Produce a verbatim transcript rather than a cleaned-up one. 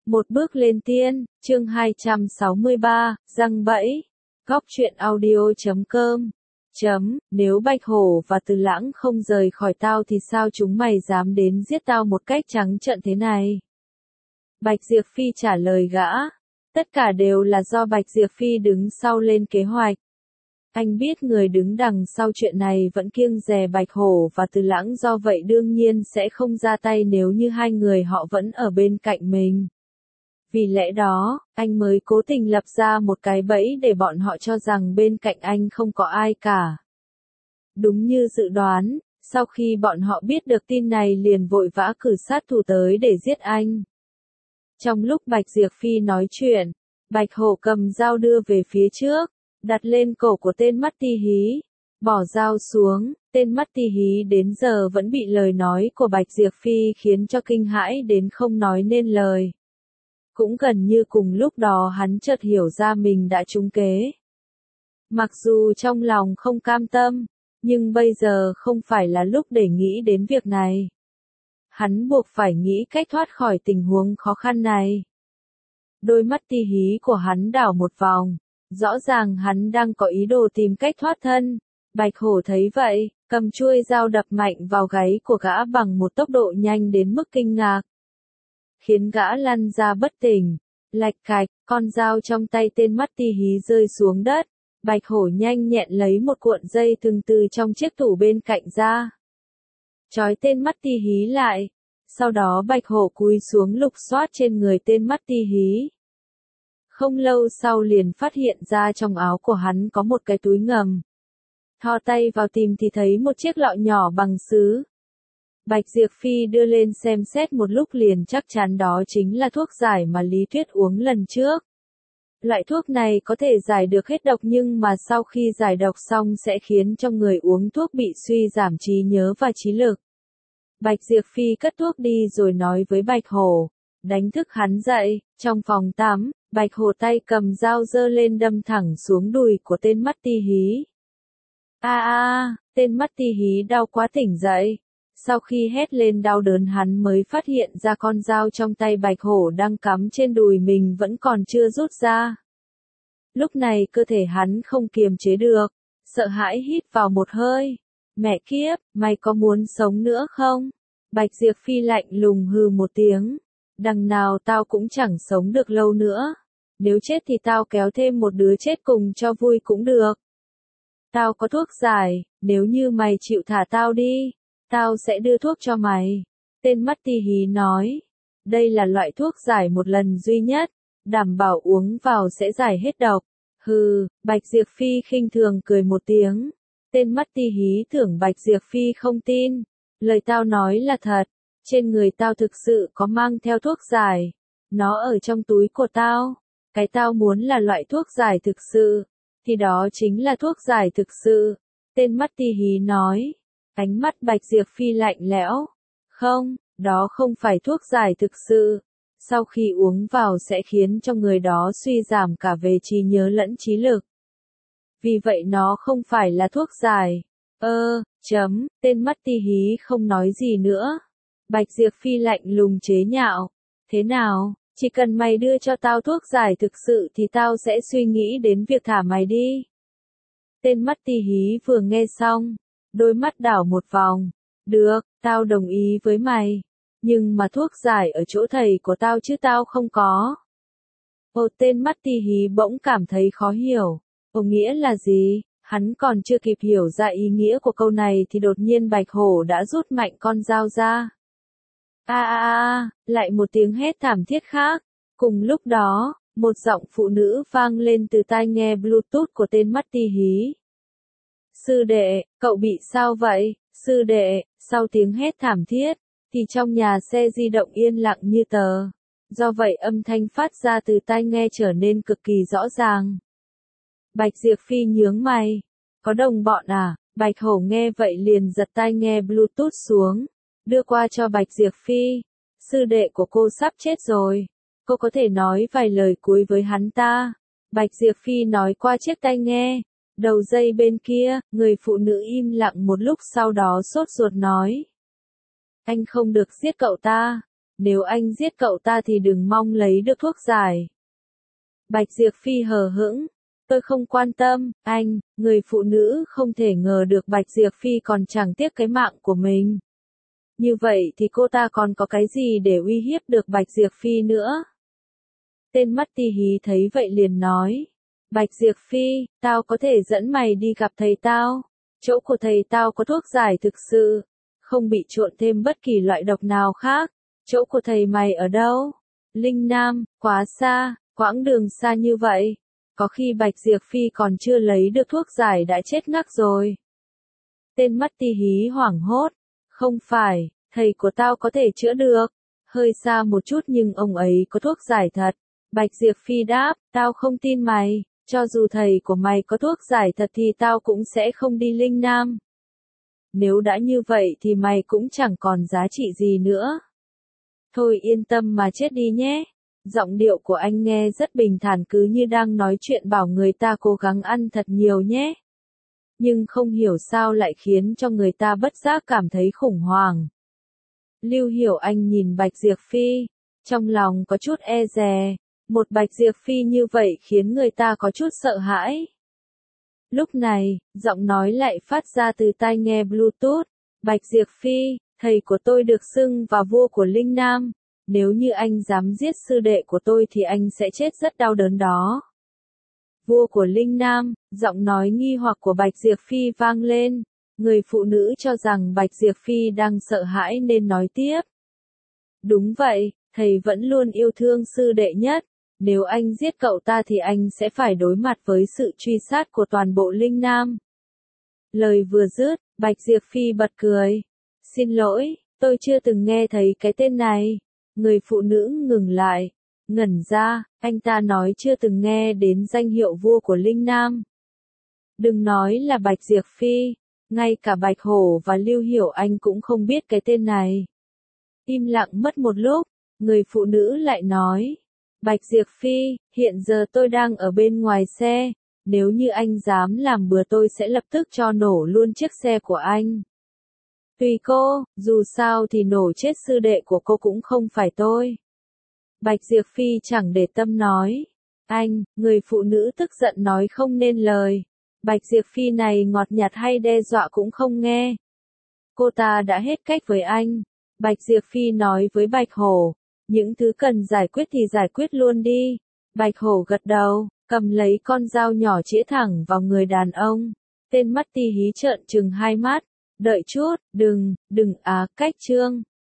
Một bước lên tiên, chương hai trăm sáu mươi ba, răng bẫy. Góc truyện audio chấm com. Chấm, nếu Bạch Hổ và Từ Lãng không rời khỏi tao thì sao chúng mày dám đến giết tao một cách trắng trợn thế này? Bạch Diệp Phi trả lời gã. Tất cả đều là do Bạch Diệp Phi đứng sau lên kế hoạch. Anh biết người đứng đằng sau chuyện này vẫn kiêng dè Bạch Hổ và Từ Lãng, do vậy đương nhiên sẽ không ra tay nếu như hai người họ vẫn ở bên cạnh mình. Vì lẽ đó, anh mới cố tình lập ra một cái bẫy để bọn họ cho rằng bên cạnh anh không có ai cả. Đúng như dự đoán, sau khi bọn họ biết được tin này liền vội vã cử sát thủ tới để giết anh. Trong lúc Bạch Diệp Phi nói chuyện, Bạch Hổ cầm dao đưa về phía trước, đặt lên cổ của tên mắt ti hí, bỏ dao xuống. Tên mắt ti hí đến giờ vẫn bị lời nói của Bạch Diệp Phi khiến cho kinh hãi đến không nói nên lời. Cũng gần như cùng lúc đó hắn chợt hiểu ra mình đã trúng kế. Mặc dù trong lòng không cam tâm, nhưng bây giờ không phải là lúc để nghĩ đến việc này. Hắn buộc phải nghĩ cách thoát khỏi tình huống khó khăn này. Đôi mắt ti hí của hắn đảo một vòng, rõ ràng hắn đang có ý đồ tìm cách thoát thân. Bạch Hổ thấy vậy, cầm chuôi dao đập mạnh vào gáy của gã bằng một tốc độ nhanh đến mức kinh ngạc, khiến gã lăn ra bất tỉnh. Lạch cạch, con dao trong tay tên mắt ti hí rơi xuống đất. Bạch Hổ nhanh nhẹn lấy một cuộn dây thừng từ trong chiếc tủ bên cạnh ra, trói tên mắt ti hí lại. Sau đó Bạch Hổ cúi xuống lục soát trên người tên mắt ti hí. Không lâu sau liền phát hiện ra trong áo của hắn có một cái túi ngầm. Thò tay vào tìm thì thấy một chiếc lọ nhỏ bằng sứ. Bạch Diệp Phi đưa lên xem xét một lúc liền chắc chắn đó chính là thuốc giải mà Lý Tuyết uống lần trước. Loại thuốc này có thể giải được hết độc, nhưng mà sau khi giải độc xong sẽ khiến cho người uống thuốc bị suy giảm trí nhớ và trí lực. Bạch Diệp Phi cất thuốc đi rồi nói với Bạch Hổ, đánh thức hắn dậy. Trong phòng tắm, Bạch Hổ tay cầm dao giơ lên đâm thẳng xuống đùi của tên mắt ti hí. A a, tên mắt ti hí đau quá tỉnh dậy. Sau khi hét lên đau đớn hắn mới phát hiện ra con dao trong tay Bạch Hổ đang cắm trên đùi mình vẫn còn chưa rút ra. Lúc này cơ thể hắn không kiềm chế được, sợ hãi hít vào một hơi. Mẹ kiếp, mày có muốn sống nữa không? Bạch Diệp Phi lạnh lùng hừ một tiếng. Đằng nào tao cũng chẳng sống được lâu nữa. Nếu chết thì tao kéo thêm một đứa chết cùng cho vui cũng được. Tao có thuốc giải, nếu như mày chịu thả tao đi, tao sẽ đưa thuốc cho mày. Tên mắt ti hí nói, đây là loại thuốc giải một lần duy nhất, đảm bảo uống vào sẽ giải hết độc. Hừ, Bạch Diệp Phi khinh thường cười một tiếng. Tên mắt ti hí tưởng Bạch Diệp Phi không tin. Lời tao nói là thật, trên người tao thực sự có mang theo thuốc giải. Nó ở trong túi của tao. Cái tao muốn là loại thuốc giải thực sự, thì đó chính là thuốc giải thực sự. Tên mắt ti hí nói. Ánh mắt Bạch Diệp Phi lạnh lẽo. Không, đó không phải thuốc giải thực sự. Sau khi uống vào sẽ khiến cho người đó suy giảm cả về trí nhớ lẫn trí lực. Vì vậy nó không phải là thuốc giải. Ơ, chấm, tên mắt ti hí không nói gì nữa. Bạch Diệp Phi lạnh lùng chế nhạo. Thế nào, chỉ cần mày đưa cho tao thuốc giải thực sự thì tao sẽ suy nghĩ đến việc thả mày đi. Tên mắt ti hí vừa nghe xong, đôi mắt đảo một vòng. Được, tao đồng ý với mày. Nhưng mà thuốc giải ở chỗ thầy của tao chứ tao không có. Ồ, tên mắt ti hí bỗng cảm thấy khó hiểu. Ồ, nghĩa là gì? Hắn còn chưa kịp hiểu ra ý nghĩa của câu này thì đột nhiên Bạch Hổ đã rút mạnh con dao ra. A a a, lại một tiếng hét thảm thiết khác. Cùng lúc đó, một giọng phụ nữ vang lên từ tai nghe Bluetooth của tên mắt ti hí. Sư đệ, cậu bị sao vậy? Sư đệ, sau tiếng hét thảm thiết, thì trong nhà xe di động yên lặng như tờ. Do vậy âm thanh phát ra từ tai nghe trở nên cực kỳ rõ ràng. Bạch Diệp Phi nhướng mày. Có đồng bọn à? Bạch Hổ nghe vậy liền giật tai nghe Bluetooth xuống, đưa qua cho Bạch Diệp Phi. Sư đệ của cô sắp chết rồi. Cô có thể nói vài lời cuối với hắn ta. Bạch Diệp Phi nói qua chiếc tai nghe. Đầu dây bên kia, người phụ nữ im lặng một lúc sau đó sốt ruột nói. Anh không được giết cậu ta. nếu anh giết cậu ta thì đừng mong lấy được thuốc giải. Bạch Diệp Phi hờ hững, tôi không quan tâm, anh, người phụ nữ không thể ngờ được Bạch Diệp Phi còn chẳng tiếc cái mạng của mình. Như vậy thì cô ta còn có cái gì để uy hiếp được Bạch Diệp Phi nữa? Tên mắt ti hí thấy vậy liền nói, Bạch Diệp Phi, tao có thể dẫn mày đi gặp thầy tao. Chỗ của thầy tao có thuốc giải thực sự, không bị trộn thêm bất kỳ loại độc nào khác. Chỗ của thầy mày ở đâu? Linh Nam, quá xa, quãng đường xa như vậy. Có khi Bạch Diệp Phi còn chưa lấy được thuốc giải đã chết ngắc rồi. Tên mắt ti hí hoảng hốt, không phải, thầy của tao có thể chữa được. Hơi xa một chút nhưng ông ấy có thuốc giải thật. Bạch Diệp Phi đáp, tao không tin mày. Cho dù thầy của mày có thuốc giải thật thì tao cũng sẽ không đi Linh Nam. Nếu đã như vậy thì mày cũng chẳng còn giá trị gì nữa. Thôi yên tâm mà chết đi nhé. Giọng điệu của anh nghe rất bình thản cứ như đang nói chuyện bảo người ta cố gắng ăn thật nhiều nhé. Nhưng không hiểu sao lại khiến cho người ta bất giác cảm thấy khủng hoảng. Lưu Hiểu Anh nhìn Bạch Diệp Phi, trong lòng có chút e dè. Một Bạch Diệp Phi như vậy khiến người ta có chút sợ hãi. Lúc này, giọng nói lại phát ra từ tai nghe Bluetooth. Bạch Diệp Phi, thầy của tôi được xưng vào vua của Linh Nam. Nếu như anh dám giết sư đệ của tôi thì anh sẽ chết rất đau đớn đó. Vua của Linh Nam, giọng nói nghi hoặc của Bạch Diệp Phi vang lên. Người phụ nữ cho rằng Bạch Diệp Phi đang sợ hãi nên nói tiếp. Đúng vậy, thầy vẫn luôn yêu thương sư đệ nhất. Nếu anh giết cậu ta thì anh sẽ phải đối mặt với sự truy sát của toàn bộ Linh Nam. Lời vừa dứt, Bạch Diệp Phi bật cười. Xin lỗi, tôi chưa từng nghe thấy cái tên này. Người phụ nữ ngừng lại, ngẩn ra, anh ta nói chưa từng nghe đến danh hiệu vua của Linh Nam. Đừng nói là Bạch Diệp Phi, ngay cả Bạch Hổ và Lưu Hiểu Anh cũng không biết cái tên này. Im lặng mất một lúc, người phụ nữ lại nói. Bạch Diệp Phi, hiện giờ tôi đang ở bên ngoài xe, nếu như anh dám làm bừa tôi sẽ lập tức cho nổ luôn chiếc xe của anh. Tùy cô, dù sao thì nổ chết sư đệ của cô cũng không phải tôi. Bạch Diệp Phi chẳng để tâm nói. Anh, người phụ nữ tức giận nói không nên lời. Bạch Diệp Phi này ngọt nhạt hay đe dọa cũng không nghe. Cô ta đã hết cách với anh. Bạch Diệp Phi nói với Bạch Hổ. Những thứ cần giải quyết thì giải quyết luôn đi. Bạch Hổ gật đầu, cầm lấy con dao nhỏ chĩa thẳng vào người đàn ông. Tên mắt ti hí trợn trừng hai mắt. Đợi chút, đừng, đừng á, cách trương.